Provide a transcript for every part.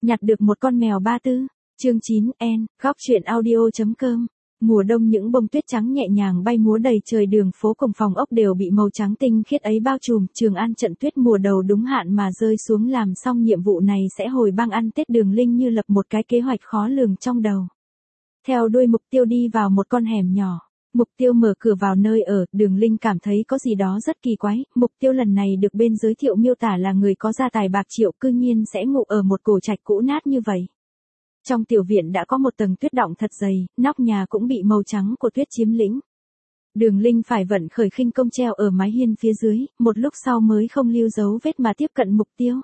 Nhặt được một con mèo ba tư. Chương 9 N, góc truyện audio.com. Mùa đông những bông tuyết trắng nhẹ nhàng bay múa đầy trời, đường phố cùng phòng ốc đều bị màu trắng tinh khiết ấy bao trùm. Trường An trận tuyết mùa đầu đúng hạn mà rơi xuống, làm xong nhiệm vụ này sẽ hồi bang ăn Tết. Đường Linh như lập một cái kế hoạch khó lường trong đầu. Theo đuôi mục tiêu đi vào một con hẻm nhỏ. Mục tiêu mở cửa vào nơi ở, Đường Linh cảm thấy có gì đó rất kỳ quái. Mục tiêu lần này được bên giới thiệu miêu tả là người có gia tài bạc triệu, cư nhiên sẽ ngụ ở một cổ trạch cũ nát như vậy. Trong tiểu viện đã có một tầng tuyết đọng thật dày, nóc nhà cũng bị màu trắng của tuyết chiếm lĩnh. Đường Linh phải vận khởi khinh công treo ở mái hiên phía dưới, một lúc sau mới không lưu dấu vết mà tiếp cận mục tiêu.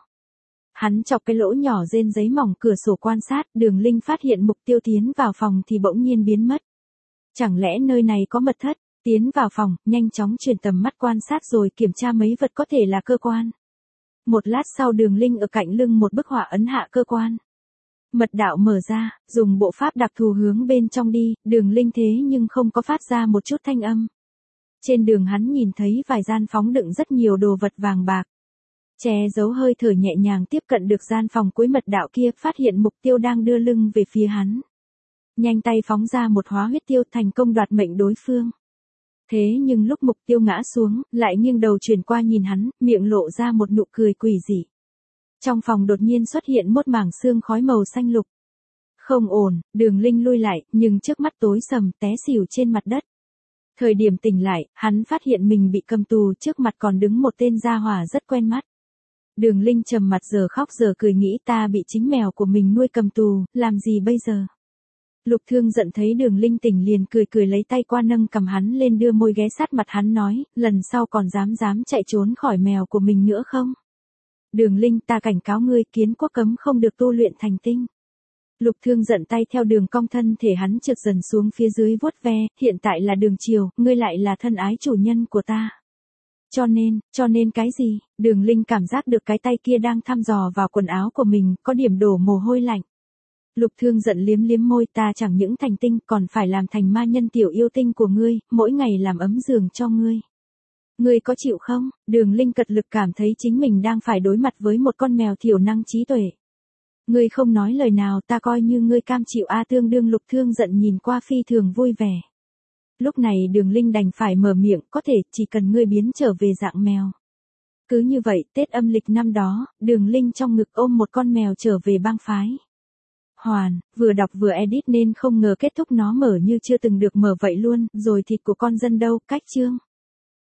Hắn chọc cái lỗ nhỏ rên giấy mỏng cửa sổ quan sát, Đường Linh phát hiện mục tiêu tiến vào phòng thì bỗng nhiên biến mất. Chẳng lẽ nơi này có mật thất? Tiến vào phòng, nhanh chóng chuyển tầm mắt quan sát rồi kiểm tra mấy vật có thể là cơ quan. Một lát sau Đường Linh ở cạnh lưng một bức họa ấn hạ cơ quan. Mật đạo mở ra, dùng bộ pháp đặc thù hướng bên trong đi, Đường Linh thế nhưng không có phát ra một chút thanh âm. Trên đường hắn nhìn thấy vài gian phóng đựng rất nhiều đồ vật vàng bạc. Che giấu hơi thở nhẹ nhàng tiếp cận được gian phòng cuối mật đạo kia, phát hiện mục tiêu đang đưa lưng về phía hắn. Nhanh tay phóng ra một hóa huyết tiêu, thành công đoạt mệnh đối phương. Thế nhưng lúc mục tiêu ngã xuống, lại nghiêng đầu chuyển qua nhìn hắn, miệng lộ ra một nụ cười quỷ dị. Trong phòng đột nhiên xuất hiện một mảng sương khói màu xanh lục. Không ổn, Đường Linh lui lại, nhưng trước mắt tối sầm, té xỉu trên mặt đất. Thời điểm tỉnh lại, hắn phát hiện mình bị cầm tù, trước mặt còn đứng một tên gia hỏa rất quen mắt. Đường Linh trầm mặt giờ khóc giờ cười, nghĩ ta bị chính mèo của mình nuôi cầm tù, làm gì bây giờ? Lục Thương giận thấy Đường Linh tỉnh liền cười cười lấy tay qua nâng cầm hắn lên, đưa môi ghé sát mặt hắn nói, lần sau còn dám chạy trốn khỏi mèo của mình nữa không? Đường Linh, ta cảnh cáo ngươi, kiến quốc cấm không được tu luyện thành tinh. Lục Thương giận tay theo đường cong thân thể hắn trượt dần xuống phía dưới vuốt ve, hiện tại là đường chiều, ngươi lại là thân ái chủ nhân của ta. Cho nên cái gì? Đường Linh cảm giác được cái tay kia đang thăm dò vào quần áo của mình, có điểm đổ mồ hôi lạnh. Lục Thương giận liếm liếm môi, ta chẳng những thành tinh còn phải làm thành ma nhân tiểu yêu tinh của ngươi, mỗi ngày làm ấm giường cho ngươi. Ngươi có chịu không? Đường Linh cật lực cảm thấy chính mình đang phải đối mặt với một con mèo thiểu năng trí tuệ. Ngươi không nói lời nào, ta coi như ngươi cam chịu a. Tương đương Lục Thương giận nhìn qua phi thường vui vẻ. Lúc này Đường Linh đành phải mở miệng, có thể, chỉ cần ngươi biến trở về dạng mèo. Cứ như vậy, Tết âm lịch năm đó, Đường Linh trong ngực ôm một con mèo trở về bang phái. Hoàn, vừa đọc vừa edit nên không ngờ kết thúc nó mở như chưa từng được mở vậy luôn, rồi thịt của con dân đâu, cách chương.